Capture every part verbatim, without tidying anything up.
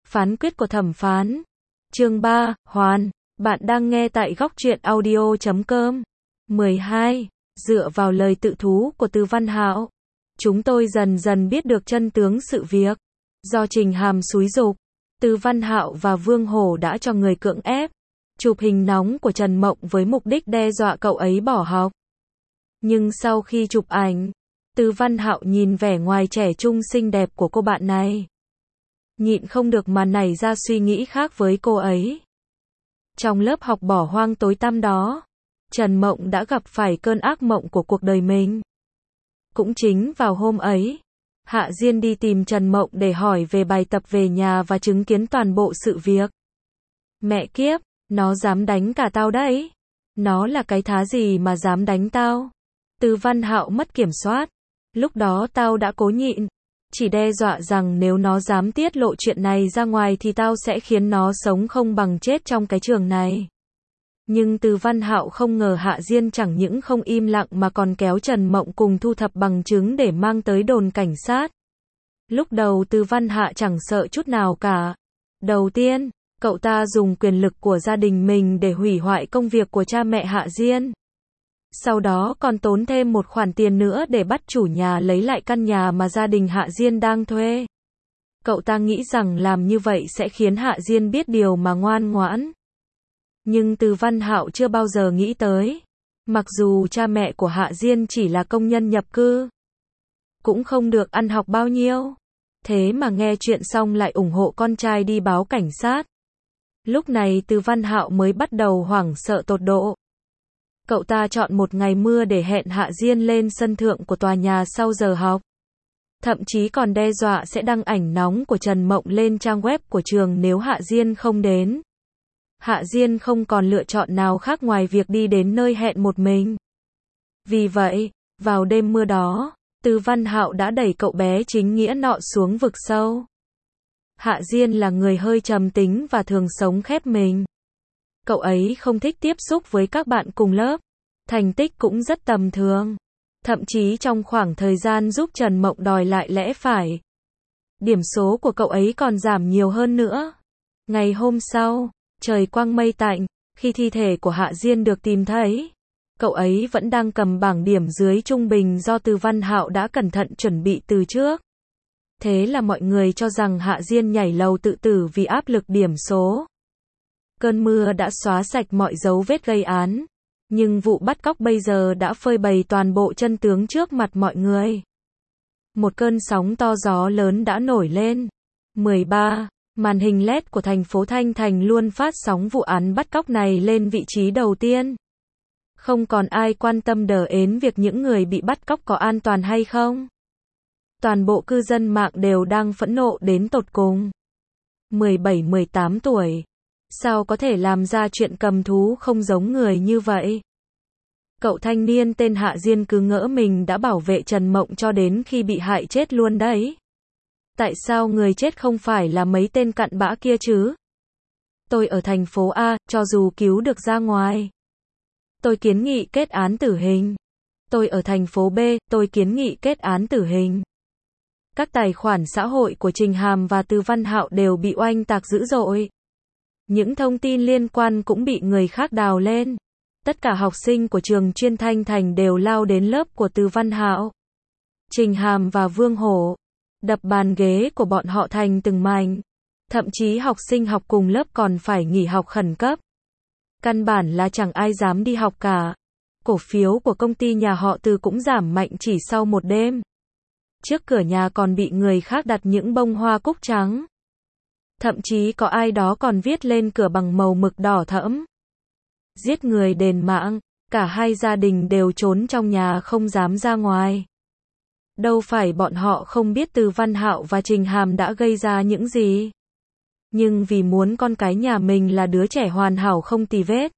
Phán quyết của thẩm phán. Chương ba, Hoàn. Bạn đang nghe tại góc truyện audio chấm com. mười hai. Dựa vào lời tự thú của Từ Văn Hạo, chúng tôi dần dần biết được chân tướng sự việc. Do Trình Hàm xúi giục, Từ Văn Hạo và Vương Hổ đã cho người cưỡng ép chụp hình nóng của Trần Mộng với mục đích đe dọa cậu ấy bỏ học. Nhưng sau khi chụp ảnh, Từ Văn Hạo nhìn vẻ ngoài trẻ trung xinh đẹp của cô bạn này, nhịn không được mà nảy ra suy nghĩ khác với cô ấy. Trong lớp học bỏ hoang tối tăm đó, Trần Mộng đã gặp phải cơn ác mộng của cuộc đời mình. Cũng chính vào hôm ấy, Hạ Diên đi tìm Trần Mộng để hỏi về bài tập về nhà và chứng kiến toàn bộ sự việc. Mẹ kiếp, nó dám đánh cả tao đấy. Nó là cái thá gì mà dám đánh tao? Từ Văn Hạo mất kiểm soát. Lúc đó tao đã cố nhịn, chỉ đe dọa rằng nếu nó dám tiết lộ chuyện này ra ngoài thì tao sẽ khiến nó sống không bằng chết trong cái trường này. Nhưng Từ Văn Hạo không ngờ Hạ Diên chẳng những không im lặng mà còn kéo Trần Mộng cùng thu thập bằng chứng để mang tới đồn cảnh sát. Lúc đầu Từ Văn Hạ chẳng sợ chút nào cả. Đầu tiên, cậu ta dùng quyền lực của gia đình mình để hủy hoại công việc của cha mẹ Hạ Diên. Sau đó còn tốn thêm một khoản tiền nữa để bắt chủ nhà lấy lại căn nhà mà gia đình Hạ Diên đang thuê. Cậu ta nghĩ rằng làm như vậy sẽ khiến Hạ Diên biết điều mà ngoan ngoãn. Nhưng Từ Văn Hạo chưa bao giờ nghĩ tới, mặc dù cha mẹ của Hạ Diên chỉ là công nhân nhập cư, cũng không được ăn học bao nhiêu, thế mà nghe chuyện xong lại ủng hộ con trai đi báo cảnh sát. Lúc này Từ Văn Hạo mới bắt đầu hoảng sợ tột độ. Cậu ta chọn một ngày mưa để hẹn Hạ Diên lên sân thượng của tòa nhà sau giờ học. Thậm chí còn đe dọa sẽ đăng ảnh nóng của Trần Mộng lên trang web của trường nếu Hạ Diên không đến. Hạ Diên không còn lựa chọn nào khác ngoài việc đi đến nơi hẹn một mình. Vì vậy, vào đêm mưa đó, Từ Văn Hạo đã đẩy cậu bé chính nghĩa nọ xuống vực sâu. Hạ Diên là người hơi trầm tính và thường sống khép mình. Cậu ấy không thích tiếp xúc với các bạn cùng lớp. Thành tích cũng rất tầm thường. Thậm chí trong khoảng thời gian giúp Trần Mộng đòi lại lẽ phải, điểm số của cậu ấy còn giảm nhiều hơn nữa. Ngày hôm sau, trời quang mây tạnh, khi thi thể của Hạ Diên được tìm thấy, cậu ấy vẫn đang cầm bảng điểm dưới trung bình do Từ Văn Hạo đã cẩn thận chuẩn bị từ trước. Thế là mọi người cho rằng Hạ Diên nhảy lầu tự tử vì áp lực điểm số. Cơn mưa đã xóa sạch mọi dấu vết gây án, nhưng vụ bắt cóc bây giờ đã phơi bày toàn bộ chân tướng trước mặt mọi người. Một cơn sóng to gió lớn đã nổi lên. mười ba. Màn hình led của thành phố Thanh Thành luôn phát sóng vụ án bắt cóc này lên vị trí đầu tiên. Không còn ai quan tâm đờ ến việc những người bị bắt cóc có an toàn hay không. Toàn bộ cư dân mạng đều đang phẫn nộ đến tột cùng. mười bảy mười tám tuổi. Sao có thể làm ra chuyện cầm thú không giống người như vậy? Cậu thanh niên tên Hạ Diên cứ ngỡ mình đã bảo vệ Trần Mộng cho đến khi bị hại chết luôn đấy. Tại sao người chết không phải là mấy tên cặn bã kia chứ? Tôi ở thành phố A, cho dù cứu được ra ngoài, tôi kiến nghị kết án tử hình. Tôi ở thành phố B, tôi kiến nghị kết án tử hình. Các tài khoản xã hội của Trình Hàm và Từ Văn Hạo đều bị oanh tạc dữ dội. Những thông tin liên quan cũng bị người khác đào lên. Tất cả học sinh của trường chuyên Thanh Thành đều lao đến lớp của Từ Văn Hạo, Trình Hàm và Vương Hổ, đập bàn ghế của bọn họ thành từng mảnh. Thậm chí học sinh học cùng lớp còn phải nghỉ học khẩn cấp. Căn bản là chẳng ai dám đi học cả. Cổ phiếu của công ty nhà họ Từ cũng giảm mạnh chỉ sau một đêm. Trước cửa nhà còn bị người khác đặt những bông hoa cúc trắng. Thậm chí có ai đó còn viết lên cửa bằng màu mực đỏ thẫm: giết người đền mạng. Cả hai gia đình đều trốn trong nhà không dám ra ngoài. Đâu phải bọn họ không biết Từ Văn Hạo và Trình Hàm đã gây ra những gì. Nhưng vì muốn con cái nhà mình là đứa trẻ hoàn hảo không tì vết,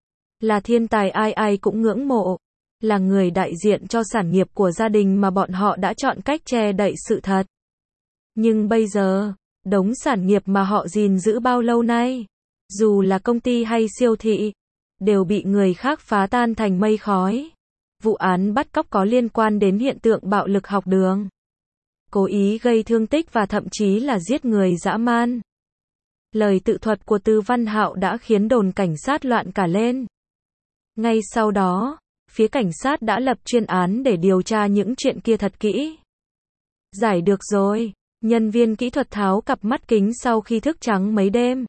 là thiên tài ai ai cũng ngưỡng mộ, là người đại diện cho sản nghiệp của gia đình mà bọn họ đã chọn cách che đậy sự thật. Nhưng bây giờ, đống sản nghiệp mà họ gìn giữ bao lâu nay, dù là công ty hay siêu thị, đều bị người khác phá tan thành mây khói. Vụ án bắt cóc có liên quan đến hiện tượng bạo lực học đường, cố ý gây thương tích và thậm chí là giết người dã man. Lời tự thuật của Từ Văn Hạo đã khiến đồn cảnh sát loạn cả lên. Ngay sau đó, phía cảnh sát đã lập chuyên án để điều tra những chuyện kia thật kỹ. Giải được rồi, nhân viên kỹ thuật tháo cặp mắt kính sau khi thức trắng mấy đêm.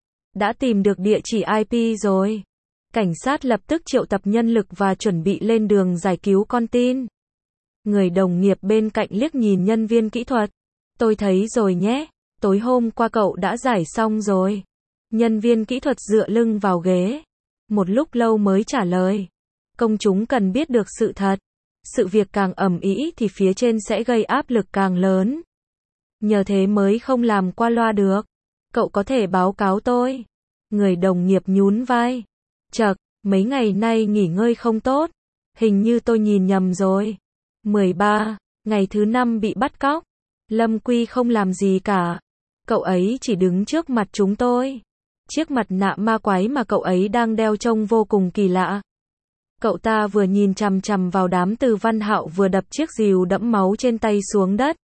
Đã tìm được địa chỉ i pê rồi. Cảnh sát lập tức triệu tập nhân lực và chuẩn bị lên đường giải cứu con tin. Người đồng nghiệp bên cạnh liếc nhìn nhân viên kỹ thuật. Tôi thấy rồi nhé, tối hôm qua cậu đã giải xong rồi. Nhân viên kỹ thuật dựa lưng vào ghế. Một lúc lâu mới trả lời. Công chúng cần biết được sự thật. Sự việc càng ầm ĩ thì phía trên sẽ gây áp lực càng lớn. Nhờ thế mới không làm qua loa được. Cậu có thể báo cáo tôi. Người đồng nghiệp nhún vai. Chậc, mấy ngày nay nghỉ ngơi không tốt. Hình như tôi nhìn nhầm rồi. mười ba, ngày thứ năm bị bắt cóc. Lâm Quy không làm gì cả. Cậu ấy chỉ đứng trước mặt chúng tôi. Chiếc mặt nạ ma quái mà cậu ấy đang đeo trông vô cùng kỳ lạ. Cậu ta vừa nhìn chằm chằm vào đám Từ Văn Hạo vừa đập chiếc rìu đẫm máu trên tay xuống đất.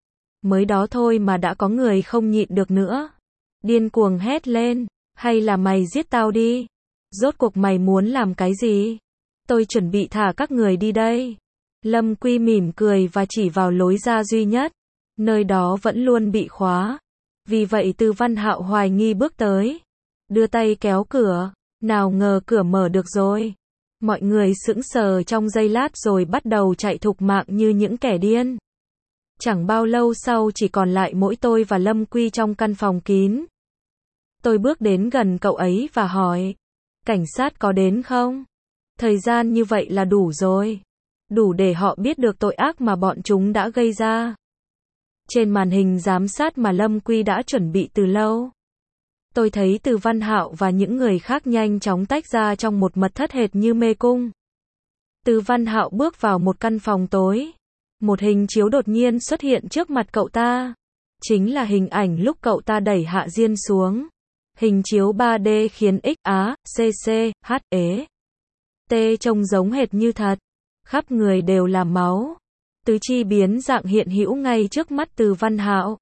Mới đó thôi mà đã có người không nhịn được nữa. Điên cuồng hét lên. Hay là mày giết tao đi. Rốt cuộc mày muốn làm cái gì? Tôi chuẩn bị thả các người đi đây. Lâm Quy mỉm cười và chỉ vào lối ra duy nhất. Nơi đó vẫn luôn bị khóa. Vì vậy Từ Văn Hạo hoài nghi bước tới. Đưa tay kéo cửa. Nào ngờ cửa mở được rồi. Mọi người sững sờ trong giây lát rồi bắt đầu chạy thục mạng như những kẻ điên. Chẳng bao lâu sau chỉ còn lại mỗi tôi và Lâm Quy trong căn phòng kín. Tôi bước đến gần cậu ấy và hỏi. Cảnh sát có đến không? Thời gian như vậy là đủ rồi. Đủ để họ biết được tội ác mà bọn chúng đã gây ra. Trên màn hình giám sát mà Lâm Quy đã chuẩn bị từ lâu. Tôi thấy Từ Văn Hạo và những người khác nhanh chóng tách ra trong một mật thất hệt như mê cung. Từ Văn Hạo bước vào một căn phòng tối. Một hình chiếu đột nhiên xuất hiện trước mặt cậu ta. Chính là hình ảnh lúc cậu ta đẩy Hạ Diên xuống. Hình chiếu ba D khiến X A, C C, H E, T trông giống hệt như thật. Khắp người đều là máu. Tứ chi biến dạng hiện hữu ngay trước mắt Từ Văn Hạo.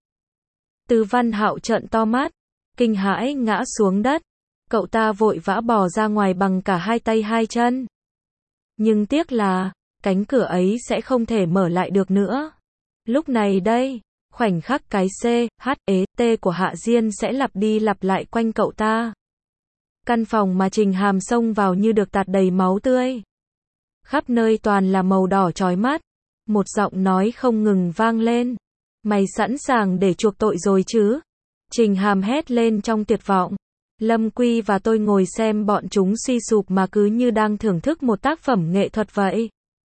Từ Văn Hạo trợn to mắt, kinh hãi ngã xuống đất. Cậu ta vội vã bò ra ngoài bằng cả hai tay hai chân. Nhưng tiếc là, cánh cửa ấy sẽ không thể mở lại được nữa. Lúc này đây, khoảnh khắc cái C, H, E, T của Hạ Diên sẽ lặp đi lặp lại quanh cậu ta. Căn phòng mà Trình Hàm xông vào như được tạt đầy máu tươi. Khắp nơi toàn là màu đỏ chói mắt. Một giọng nói không ngừng vang lên. Mày sẵn sàng để chuộc tội rồi chứ? Trình Hàm hét lên trong tuyệt vọng. Lâm Quy và tôi ngồi xem bọn chúng suy sụp mà cứ như đang thưởng thức một tác phẩm nghệ thuật vậy.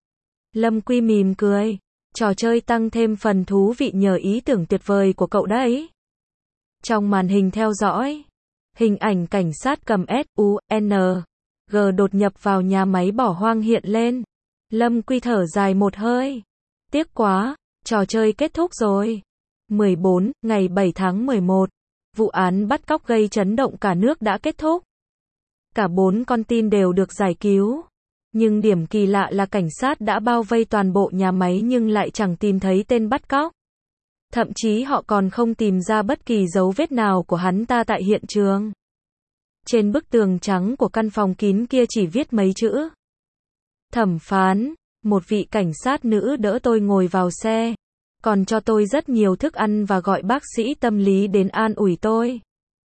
Lâm Quy mỉm cười. Trò chơi tăng thêm phần thú vị nhờ ý tưởng tuyệt vời của cậu đấy. Trong màn hình theo dõi, hình ảnh cảnh sát cầm S U N G đột nhập vào nhà máy bỏ hoang hiện lên. Lâm Quy thở dài một hơi. Tiếc quá, trò chơi kết thúc rồi. mười bốn, ngày bảy tháng mười một. Vụ án bắt cóc gây chấn động cả nước đã kết thúc. Cả bốn con tin đều được giải cứu. Nhưng điểm kỳ lạ là cảnh sát đã bao vây toàn bộ nhà máy nhưng lại chẳng tìm thấy tên bắt cóc. Thậm chí họ còn không tìm ra bất kỳ dấu vết nào của hắn ta tại hiện trường. Trên bức tường trắng của căn phòng kín kia chỉ viết mấy chữ. Thẩm phán, một vị cảnh sát nữ đỡ tôi ngồi vào xe. Còn cho tôi rất nhiều thức ăn và gọi bác sĩ tâm lý đến an ủi tôi.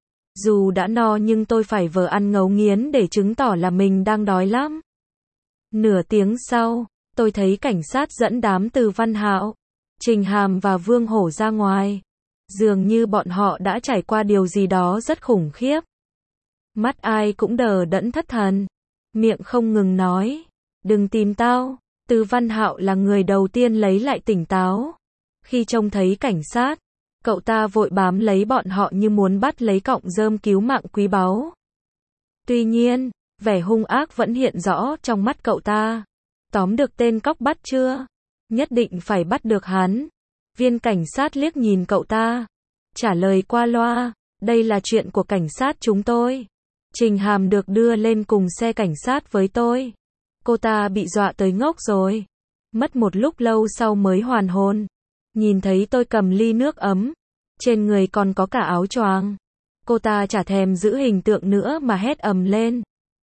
Dù đã no nhưng tôi phải vờ ăn ngấu nghiến để chứng tỏ là mình đang đói lắm. Nửa tiếng sau, tôi thấy cảnh sát dẫn đám Từ Văn Hạo, Trình Hàm và Vương Hổ ra ngoài. Dường như bọn họ đã trải qua điều gì đó rất khủng khiếp. Mắt ai cũng đờ đẫn thất thần. Miệng không ngừng nói. Đừng tìm tao. Từ Văn Hạo là người đầu tiên lấy lại tỉnh táo. Khi trông thấy cảnh sát, cậu ta vội bám lấy bọn họ như muốn bắt lấy cọng rơm cứu mạng quý báu. Tuy nhiên, vẻ hung ác vẫn hiện rõ trong mắt cậu ta. Tóm được tên cóc bắt chưa? Nhất định phải bắt được hắn. Viên cảnh sát liếc nhìn cậu ta. Trả lời qua loa. Đây là chuyện của cảnh sát chúng tôi. Trình Hàm được đưa lên cùng xe cảnh sát với tôi. Cô ta bị dọa tới ngốc rồi. Mất một lúc lâu sau mới hoàn hồn. Nhìn thấy tôi cầm ly nước ấm. Trên người còn có cả áo choàng. Cô ta chả thèm giữ hình tượng nữa mà hét ầm lên.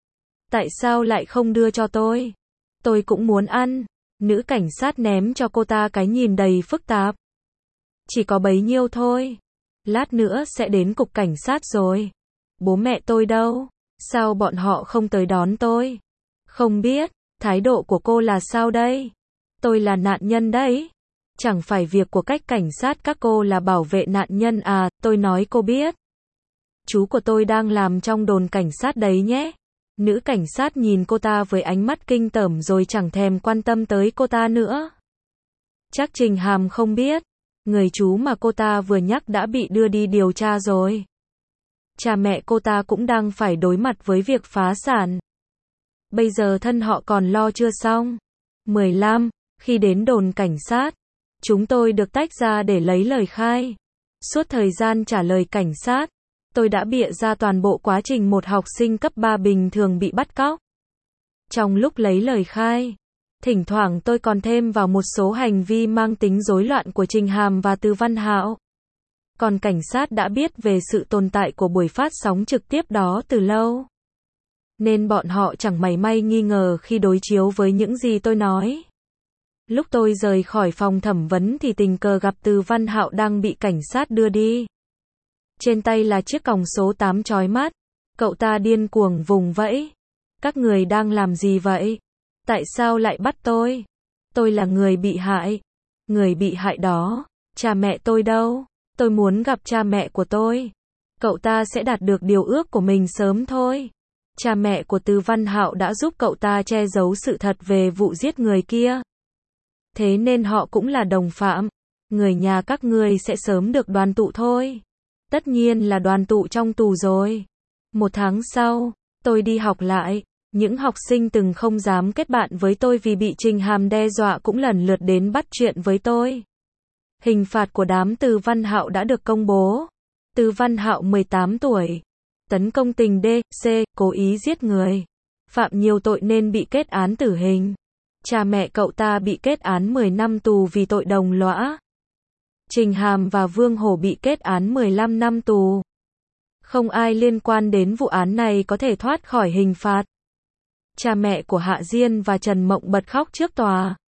Tại sao lại không đưa cho tôi? Tôi cũng muốn ăn. Nữ cảnh sát ném cho cô ta cái nhìn đầy phức tạp. Chỉ có bấy nhiêu thôi. Lát nữa sẽ đến cục cảnh sát rồi. Bố mẹ tôi đâu? Sao bọn họ không tới đón tôi? Không biết, thái độ của cô là sao đây? Tôi là nạn nhân đấy. Chẳng phải việc của cách cảnh sát các cô là bảo vệ nạn nhân à, tôi nói cô biết. Chú của tôi đang làm trong đồn cảnh sát đấy nhé. Nữ cảnh sát nhìn cô ta với ánh mắt kinh tởm rồi chẳng thèm quan tâm tới cô ta nữa. Chắc Trình Hàm không biết. Người chú mà cô ta vừa nhắc đã bị đưa đi điều tra rồi. Cha mẹ cô ta cũng đang phải đối mặt với việc phá sản. Bây giờ thân họ còn lo chưa xong. mười lăm. Khi đến đồn cảnh sát, chúng tôi được tách ra để lấy lời khai. Suốt thời gian trả lời cảnh sát, tôi đã bịa ra toàn bộ quá trình một học sinh cấp ba bình thường bị bắt cóc. Trong lúc lấy lời khai, thỉnh thoảng tôi còn thêm vào một số hành vi mang tính rối loạn của Trình Hàm và Từ Văn Hạo. Còn cảnh sát đã biết về sự tồn tại của buổi phát sóng trực tiếp đó từ lâu. Nên bọn họ chẳng mảy may nghi ngờ khi đối chiếu với những gì tôi nói. Lúc tôi rời khỏi phòng thẩm vấn thì tình cờ gặp Từ Văn Hạo đang bị cảnh sát đưa đi. Trên tay là chiếc còng số tám chói mắt. Cậu ta điên cuồng vùng vẫy. Các người đang làm gì vậy? Tại sao lại bắt tôi? Tôi là người bị hại. Người bị hại đó, cha mẹ tôi đâu? Tôi muốn gặp cha mẹ của tôi. Cậu ta sẽ đạt được điều ước của mình sớm thôi. Cha mẹ của Từ Văn Hạo đã giúp cậu ta che giấu sự thật về vụ giết người kia. Thế nên họ cũng là đồng phạm. Người nhà các ngươi sẽ sớm được đoàn tụ thôi. Tất nhiên là đoàn tụ trong tù rồi. Một tháng sau, tôi đi học lại. Những học sinh từng không dám kết bạn với tôi vì bị Trình Hàm đe dọa cũng lần lượt đến bắt chuyện với tôi. Hình phạt của đám Từ Văn Hạo đã được công bố. Từ Văn Hạo mười tám tuổi. Tấn công tình D, C, cố ý giết người. Phạm nhiều tội nên bị kết án tử hình. Cha mẹ cậu ta bị kết án mười năm tù vì tội đồng lõa. Trình Hàm và Vương Hổ bị kết án mười lăm năm tù. Không ai liên quan đến vụ án này có thể thoát khỏi hình phạt. Cha mẹ của Hạ Diên và Trần Mộng bật khóc trước tòa.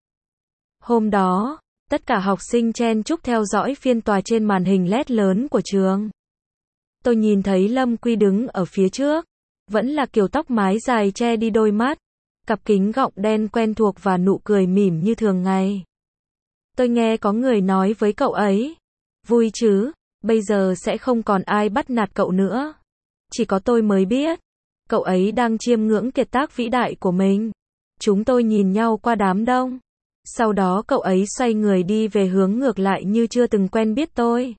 Hôm đó, tất cả học sinh chen chúc theo dõi phiên tòa trên màn hình led lớn của trường. Tôi nhìn thấy Lâm Quy đứng ở phía trước. Vẫn là kiểu tóc mái dài che đi đôi mắt. Cặp kính gọng đen quen thuộc và nụ cười mỉm như thường ngày. Tôi nghe có người nói với cậu ấy. Vui chứ, bây giờ sẽ không còn ai bắt nạt cậu nữa. Chỉ có tôi mới biết. Cậu ấy đang chiêm ngưỡng kiệt tác vĩ đại của mình. Chúng tôi nhìn nhau qua đám đông. Sau đó cậu ấy xoay người đi về hướng ngược lại như chưa từng quen biết tôi.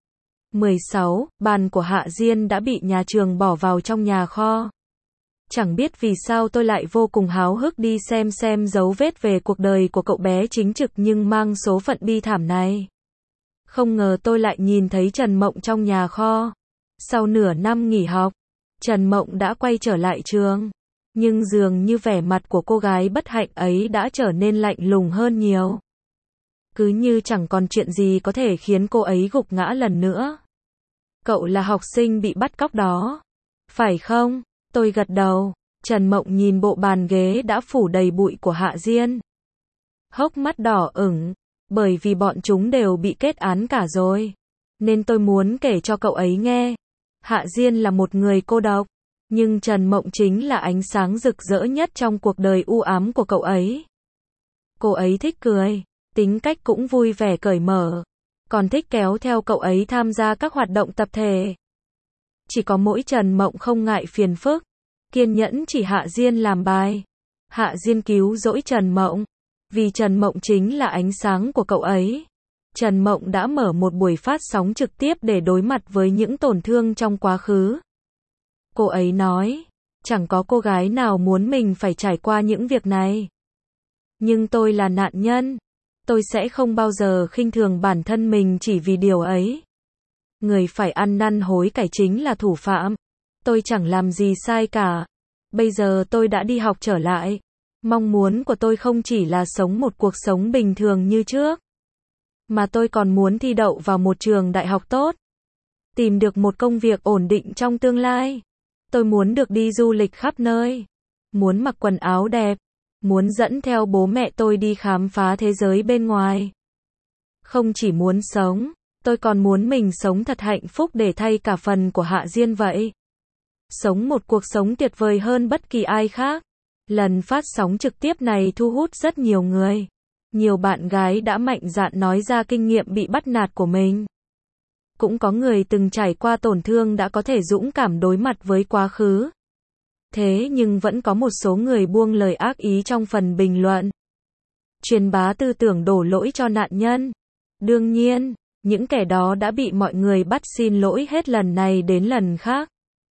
mười sáu. Bàn của Hạ Diên đã bị nhà trường bỏ vào trong nhà kho. Chẳng biết vì sao tôi lại vô cùng háo hức đi xem xem dấu vết về cuộc đời của cậu bé chính trực nhưng mang số phận bi thảm này. Không ngờ tôi lại nhìn thấy Trần Mộng trong nhà kho. Sau nửa năm nghỉ học, Trần Mộng đã quay trở lại trường. Nhưng dường như vẻ mặt của cô gái bất hạnh ấy đã trở nên lạnh lùng hơn nhiều. Cứ như chẳng còn chuyện gì có thể khiến cô ấy gục ngã lần nữa. Cậu là học sinh bị bắt cóc đó. Phải không? Tôi gật đầu. Trần Mộng nhìn bộ bàn ghế đã phủ đầy bụi của Hạ Diên. Hốc mắt đỏ ửng. Bởi vì bọn chúng đều bị kết án cả rồi. Nên tôi muốn kể cho cậu ấy nghe. Hạ Diên là một người cô độc. Nhưng Trần Mộng chính là ánh sáng rực rỡ nhất trong cuộc đời u ám của cậu ấy. Cô ấy thích cười. Tính cách cũng vui vẻ cởi mở. Còn thích kéo theo cậu ấy tham gia các hoạt động tập thể. Chỉ có mỗi Trần Mộng không ngại phiền phức. Kiên nhẫn chỉ Hạ Diên làm bài. Hạ Diên cứu dỗi Trần Mộng. Vì Trần Mộng chính là ánh sáng của cậu ấy. Trần Mộng đã mở một buổi phát sóng trực tiếp để đối mặt với những tổn thương trong quá khứ. Cô ấy nói, chẳng có cô gái nào muốn mình phải trải qua những việc này. Nhưng tôi là nạn nhân. Tôi sẽ không bao giờ khinh thường bản thân mình chỉ vì điều ấy. Người phải ăn năn hối cải chính là thủ phạm. Tôi chẳng làm gì sai cả. Bây giờ tôi đã đi học trở lại. Mong muốn của tôi không chỉ là sống một cuộc sống bình thường như trước. Mà tôi còn muốn thi đậu vào một trường đại học tốt. tìm được một công việc ổn định trong tương lai. Tôi muốn được đi du lịch khắp nơi, muốn mặc quần áo đẹp, muốn dẫn theo bố mẹ tôi đi khám phá thế giới bên ngoài. Không chỉ muốn sống, tôi còn muốn mình sống thật hạnh phúc để thay cả phần của Hạ Diên vậy. Sống một cuộc sống tuyệt vời hơn bất kỳ ai khác. Lần phát sóng trực tiếp này thu hút rất nhiều người. Nhiều bạn gái đã mạnh dạn nói ra kinh nghiệm bị bắt nạt của mình. Cũng có người từng trải qua tổn thương đã có thể dũng cảm đối mặt với quá khứ. Thế nhưng vẫn có một số người buông lời ác ý trong phần bình luận. Truyền bá tư tưởng đổ lỗi cho nạn nhân. Đương nhiên, những kẻ đó đã bị mọi người bắt xin lỗi hết lần này đến lần khác.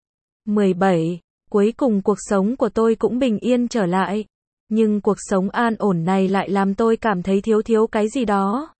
mười bảy. Cuối cùng cuộc sống của tôi cũng bình yên trở lại. Nhưng cuộc sống an ổn này lại làm tôi cảm thấy thiếu thiếu cái gì đó.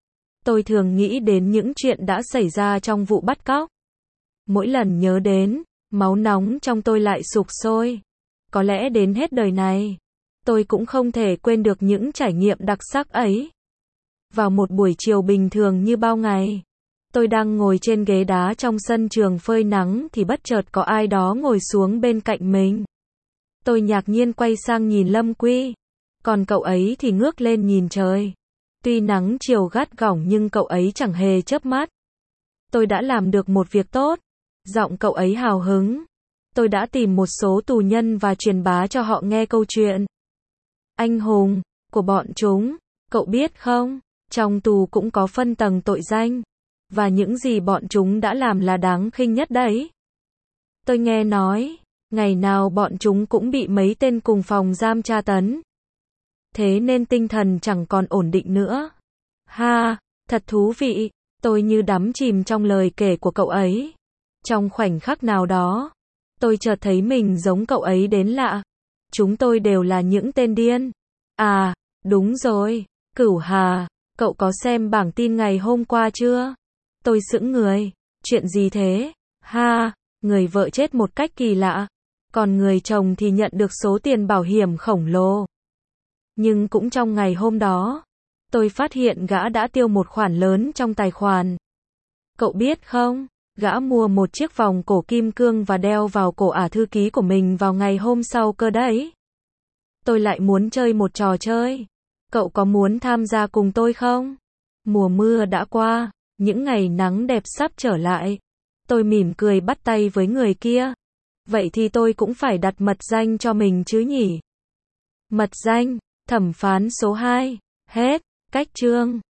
Tôi thường nghĩ đến những chuyện đã xảy ra trong vụ bắt cóc. Mỗi lần nhớ đến, máu nóng trong tôi lại sục sôi. Có lẽ đến hết đời này, tôi cũng không thể quên được những trải nghiệm đặc sắc ấy. Vào một buổi chiều bình thường như bao ngày, tôi đang ngồi trên ghế đá trong sân trường phơi nắng thì bất chợt có ai đó ngồi xuống bên cạnh mình. Tôi ngạc nhiên quay sang nhìn Lâm Quy, còn cậu ấy thì ngước lên nhìn trời. Tuy nắng chiều gắt gỏng nhưng cậu ấy chẳng hề chớp mắt. Tôi đã làm được một việc tốt. Giọng cậu ấy hào hứng. Tôi đã tìm một số tù nhân và truyền bá cho họ nghe câu chuyện anh hùng của bọn chúng. Cậu biết không, trong tù cũng có phân tầng tội danh. Và những gì bọn chúng đã làm là đáng khinh nhất đấy. Tôi nghe nói, ngày nào bọn chúng cũng bị mấy tên cùng phòng giam tra tấn. Thế nên tinh thần chẳng còn ổn định nữa. Ha, thật thú vị, tôi như đắm chìm trong lời kể của cậu ấy. Trong khoảnh khắc nào đó, tôi chợt thấy mình giống cậu ấy đến lạ. Chúng tôi đều là những tên điên. À, đúng rồi, Cửu Hà, cậu có xem bảng tin ngày hôm qua chưa? Tôi sững người, chuyện gì thế? Ha, người vợ chết một cách kỳ lạ, còn người chồng thì nhận được số tiền bảo hiểm khổng lồ. Nhưng cũng trong ngày hôm đó, tôi phát hiện gã đã tiêu một khoản lớn trong tài khoản. Cậu biết không, gã mua một chiếc vòng cổ kim cương và đeo vào cổ ả thư ký của mình vào ngày hôm sau cơ đấy. Tôi lại muốn chơi một trò chơi. Cậu có muốn tham gia cùng tôi không? Mùa mưa đã qua, những ngày nắng đẹp sắp trở lại. Tôi mỉm cười bắt tay với người kia. Vậy thì tôi cũng phải đặt mật danh cho mình chứ nhỉ? Mật danh, thẩm phán số hai. Hết, cách chương.